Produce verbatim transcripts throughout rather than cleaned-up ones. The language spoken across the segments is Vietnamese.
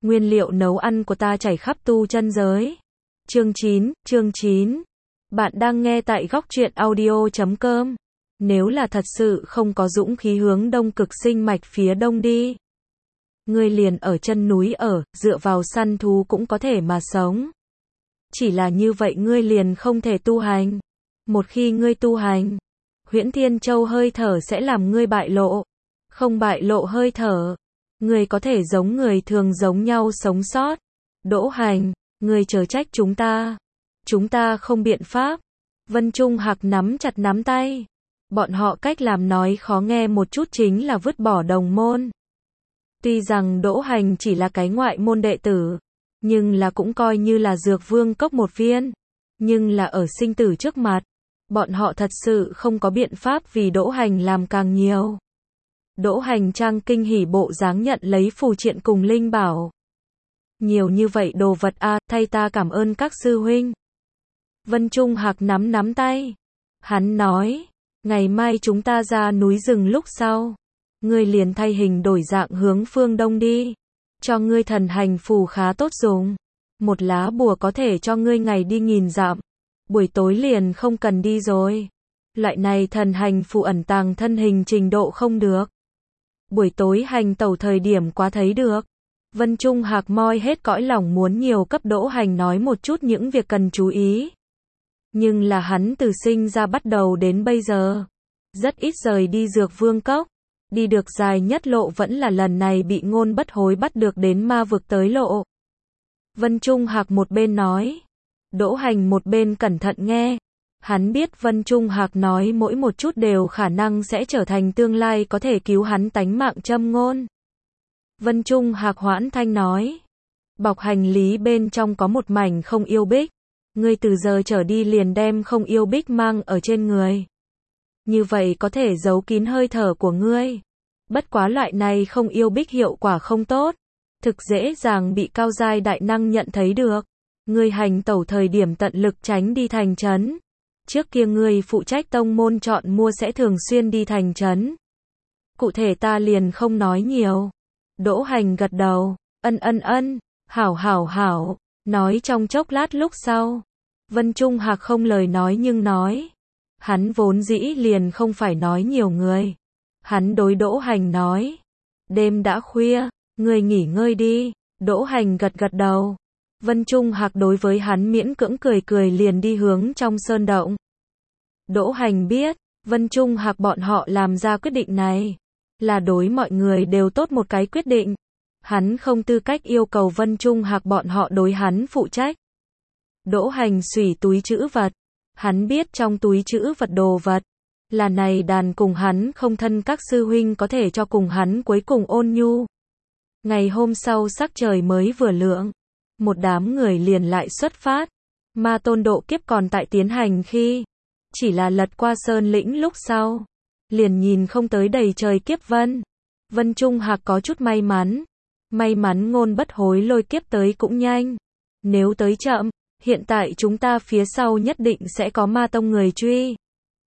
Nguyên liệu nấu ăn của ta chảy khắp tu chân giới. Chương chín, chương chín. Bạn đang nghe tại góc truyện audio chấm com. Nếu là thật sự không có dũng khí hướng đông cực sinh mạch phía đông đi, ngươi liền ở chân núi ở, dựa vào săn thú cũng có thể mà sống. Chỉ là như vậy ngươi liền không thể tu hành. Một khi ngươi tu hành, Huyễn Thiên Châu hơi thở sẽ làm ngươi bại lộ. Không bại lộ hơi thở, ngươi có thể giống người thường giống nhau sống sót. Đỗ Hành, ngươi chớ trách chúng ta. Chúng ta không biện pháp. Vân Trung Hạc nắm chặt nắm tay. Bọn họ cách làm nói khó nghe một chút chính là vứt bỏ đồng môn. Tuy rằng Đỗ Hành chỉ là cái ngoại môn đệ tử, nhưng là cũng coi như là dược vương cốc một viên. Nhưng là ở sinh tử trước mặt, bọn họ thật sự không có biện pháp vì Đỗ Hành làm càng nhiều. Đỗ Hành trang kinh hỉ bộ dáng nhận lấy phù triện cùng linh bảo. Nhiều như vậy đồ vật a, à, thay ta cảm ơn các sư huynh. Vân Trung Hạc nắm nắm tay. Hắn nói, ngày mai chúng ta ra núi rừng lúc sau, ngươi liền thay hình đổi dạng hướng phương đông đi. Cho ngươi thần hành phù khá tốt dùng. Một lá bùa có thể cho ngươi ngày đi nghìn dặm. Buổi tối liền không cần đi rồi. Loại này thần hành phù ẩn tàng thân hình trình độ không được. Buổi tối hành tẩu thời điểm quá thấy được. Vân Trung Hạc moi hết cõi lòng muốn nhiều cấp Đỗ Hành nói một chút những việc cần chú ý. Nhưng là hắn từ sinh ra bắt đầu đến bây giờ, rất ít rời đi dược vương cốc. Đi được dài nhất lộ vẫn là lần này bị Ngôn Bất Hối bắt được đến ma vực tới lộ. Vân Trung Hạc một bên nói, Đỗ Hành một bên cẩn thận nghe. Hắn biết Vân Trung Hạc nói mỗi một chút đều khả năng sẽ trở thành tương lai có thể cứu hắn tánh mạng châm ngôn. Vân Trung Hạc hoãn thanh nói, bọc hành lý bên trong có một mảnh không yêu bích. Ngươi từ giờ trở đi liền đem không yêu bích mang ở trên người. Như vậy có thể giấu kín hơi thở của ngươi. Bất quá loại này không yêu bích hiệu quả không tốt. Thực dễ dàng bị cao giai đại năng nhận thấy được. Ngươi hành tẩu thời điểm tận lực tránh đi thành trấn. Trước kia ngươi phụ trách tông môn chọn mua sẽ thường xuyên đi thành trấn. Cụ thể ta liền không nói nhiều. Đỗ Hành gật đầu, ân ân ân, hảo hảo hảo, nói trong chốc lát lúc sau. Vân Trung Hạc không lời nói nhưng nói. Hắn vốn dĩ liền không phải nói nhiều người. Hắn đối Đỗ Hành nói, đêm đã khuya, ngươi nghỉ ngơi đi. Đỗ Hành gật gật đầu. Vân Trung Hạc đối với hắn miễn cưỡng cười cười liền đi hướng trong sơn động. Đỗ Hành biết, Vân Trung Hạc bọn họ làm ra quyết định này, là đối mọi người đều tốt một cái quyết định. Hắn không tư cách yêu cầu Vân Trung Hạc bọn họ đối hắn phụ trách. Đỗ Hành xùy túi trữ vật. Hắn biết trong túi trữ vật đồ vật, là này đàn cùng hắn không thân các sư huynh có thể cho cùng hắn cuối cùng ôn nhu. Ngày hôm sau sắc trời mới vừa lượng, một đám người liền lại xuất phát. Ma tôn độ kiếp còn tại tiến hành khi, chỉ là lật qua sơn lĩnh lúc sau, liền nhìn không tới đầy trời kiếp vân. Vân Trung Hạc có chút may mắn. May mắn Ngôn Bất Hối lôi kiếp tới cũng nhanh. Nếu tới chậm, hiện tại chúng ta phía sau nhất định sẽ có ma tông người truy.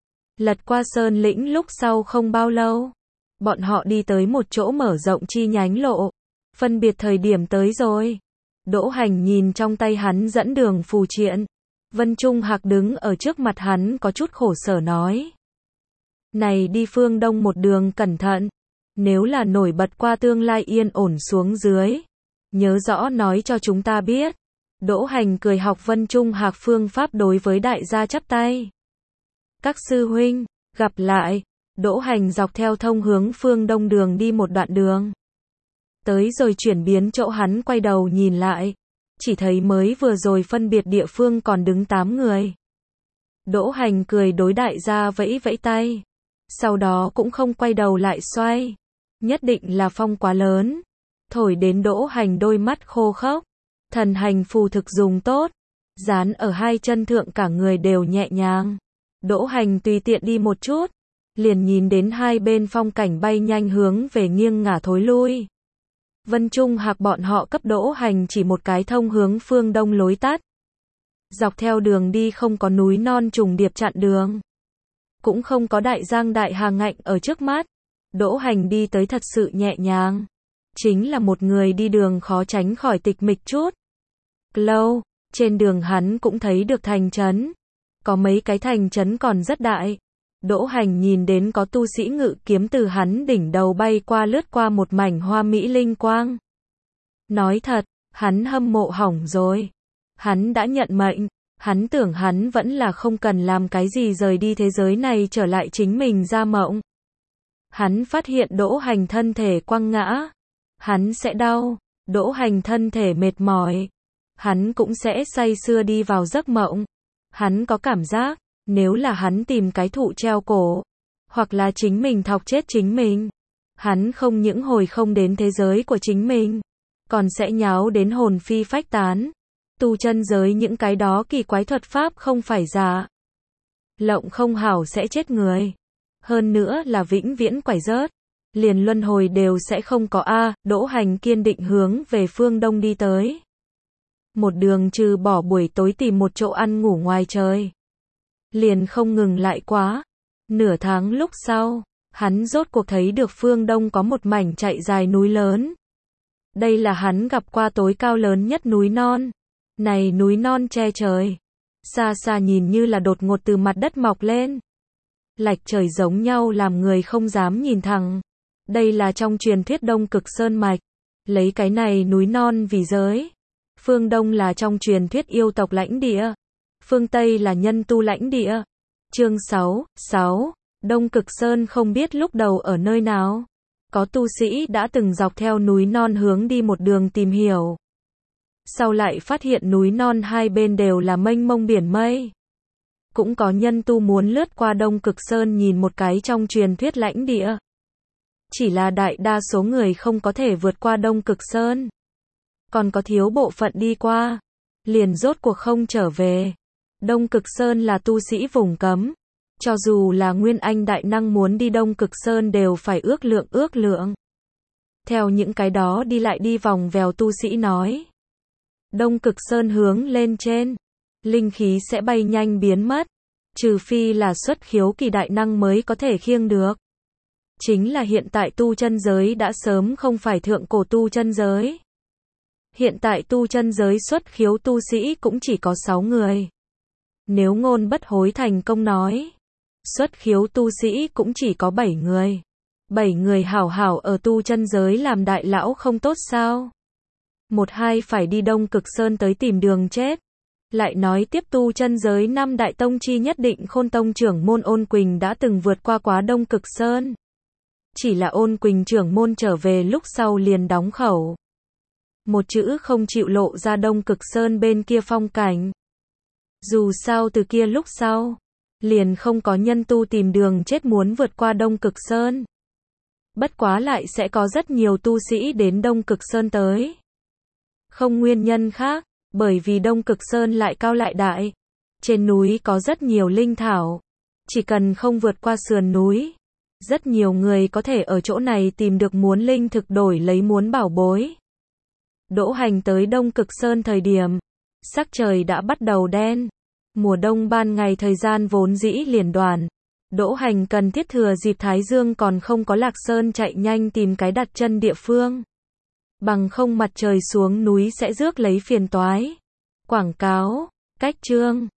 Lật qua sơn lĩnh lúc sau không bao lâu, bọn họ đi tới một chỗ mở rộng chi nhánh lộ. Phân biệt thời điểm tới rồi. Đỗ Hành nhìn trong tay hắn dẫn đường phù triện. Vân Trung Hạc đứng ở trước mặt hắn có chút khổ sở nói. Này đi phương đông một đường cẩn thận. Nếu là nổi bật qua tương lai yên ổn xuống dưới, nhớ rõ nói cho chúng ta biết. Đỗ Hành cười học Vân Trung Hạc phương pháp đối với đại gia chắp tay. Các sư huynh, gặp lại. Đỗ Hành dọc theo thông hướng phương đông đường đi một đoạn đường. Tới rồi chuyển biến chỗ hắn quay đầu nhìn lại. Chỉ thấy mới vừa rồi phân biệt địa phương còn đứng tám người. Đỗ Hành cười đối đại gia vẫy vẫy tay. Sau đó cũng không quay đầu lại xoay. Nhất định là phong quá lớn. Thổi đến Đỗ Hành đôi mắt khô khốc. Thần hành phù thực dùng tốt. Dán ở hai chân thượng cả người đều nhẹ nhàng. Đỗ Hành tùy tiện đi một chút. Liền nhìn đến hai bên phong cảnh bay nhanh hướng về nghiêng ngả thối lui. Vân Trung Hạc bọn họ cấp Đỗ Hành chỉ một cái thông hướng phương đông lối tắt. Dọc theo đường đi không có núi non trùng điệp chặn đường. Cũng không có đại giang đại hà ngạnh ở trước mắt. Đỗ Hành đi tới thật sự nhẹ nhàng. chính là một người đi đường khó tránh khỏi tịch mịch chút. Lâu, trên đường hắn cũng thấy được thành trấn. Có mấy cái thành trấn còn rất đại. Đỗ Hành nhìn đến có tu sĩ ngự kiếm từ hắn đỉnh đầu bay qua lướt qua một mảnh hoa mỹ linh quang. Nói thật, hắn hâm mộ hỏng rồi. Hắn đã nhận mệnh, hắn tưởng hắn vẫn là không cần làm cái gì rời đi thế giới này trở lại chính mình ra mộng. Hắn phát hiện Đỗ Hành thân thể quăng ngã. Hắn sẽ đau, Đỗ Hành thân thể mệt mỏi. Hắn cũng sẽ say sưa đi vào giấc mộng. Hắn có cảm giác, nếu là hắn tìm cái thụ treo cổ, hoặc là chính mình thọc chết chính mình, hắn không những hồi không đến thế giới của chính mình, còn sẽ nháo đến hồn phi phách tán. Tu chân giới những cái đó kỳ quái thuật pháp không phải giả. Lộng không hảo sẽ chết người. Hơn nữa là vĩnh viễn quải rớt. Liền luân hồi đều sẽ không có a. Đỗ Hành kiên định hướng về phương đông đi tới. Một đường trừ bỏ buổi tối tìm một chỗ ăn ngủ ngoài trời. Liền không ngừng lại quá. Nửa tháng lúc sau, hắn rốt cuộc thấy được phương đông có một mảnh chạy dài núi lớn. Đây là hắn gặp qua tối cao lớn nhất núi non. Này núi non che trời. Xa xa nhìn như là đột ngột từ mặt đất mọc lên. Lạch trời giống nhau làm người không dám nhìn thẳng. Đây là trong truyền thuyết Đông Cực Sơn Mạch. Lấy cái này núi non vì giới. Phương Đông là trong truyền thuyết yêu tộc lãnh địa. Phương Tây là nhân tu lãnh địa. Chương sáu, sáu. Đông Cực Sơn không biết lúc đầu ở nơi nào. Có tu sĩ đã từng dọc theo núi non hướng đi một đường tìm hiểu. Sau lại phát hiện núi non hai bên đều là mênh mông biển mây. Cũng có nhân tu muốn lướt qua Đông Cực Sơn nhìn một cái trong truyền thuyết lãnh địa. Chỉ là đại đa số người không có thể vượt qua Đông Cực Sơn. Còn có thiếu bộ phận đi qua. Liền rốt cuộc không trở về. Đông Cực Sơn là tu sĩ vùng cấm. Cho dù là Nguyên Anh đại năng muốn đi Đông Cực Sơn đều phải ước lượng ước lượng. Theo những cái đó đi lại đi vòng vèo tu sĩ nói. Đông Cực Sơn hướng lên trên. Linh khí sẽ bay nhanh biến mất. Trừ phi là xuất khiếu kỳ đại năng mới có thể khiêng được. Chính là hiện tại tu chân giới đã sớm không phải thượng cổ tu chân giới. Hiện tại tu chân giới xuất khiếu tu sĩ cũng chỉ có sáu người. Nếu ngôn bất hối thành công nói. Xuất khiếu tu sĩ cũng chỉ có bảy người. Bảy người hảo hảo ở tu chân giới làm đại lão không tốt sao? Một hai phải đi Đông Cực Sơn tới tìm đường chết. Lại nói tiếp tu chân giới năm đại tông chi nhất Định Khôn tông trưởng môn Ôn Quỳnh đã từng vượt qua quá Đông Cực Sơn. Chỉ là Ôn Quỳnh trưởng môn trở về lúc sau liền đóng khẩu. Một chữ không chịu lộ ra Đông Cực Sơn bên kia phong cảnh. Dù sao từ kia lúc sau, liền không có nhân tu tìm đường chết muốn vượt qua Đông Cực Sơn. Bất quá lại sẽ có rất nhiều tu sĩ đến Đông Cực Sơn tới. Không nguyên nhân khác, bởi vì Đông Cực Sơn lại cao lại đại. Trên núi có rất nhiều linh thảo. Chỉ cần không vượt qua sườn núi. Rất nhiều người có thể ở chỗ này tìm được muốn linh thực đổi lấy muốn bảo bối. Đỗ Hành tới Đông Cực Sơn thời điểm. Sắc trời đã bắt đầu đen. Mùa đông ban ngày thời gian vốn dĩ liền đoàn. Đỗ Hành cần thiết thừa dịp Thái Dương còn không có lạc sơn chạy nhanh tìm cái đặt chân địa phương. Bằng không mặt trời xuống núi sẽ rước lấy phiền toái. Quảng cáo, cách chương.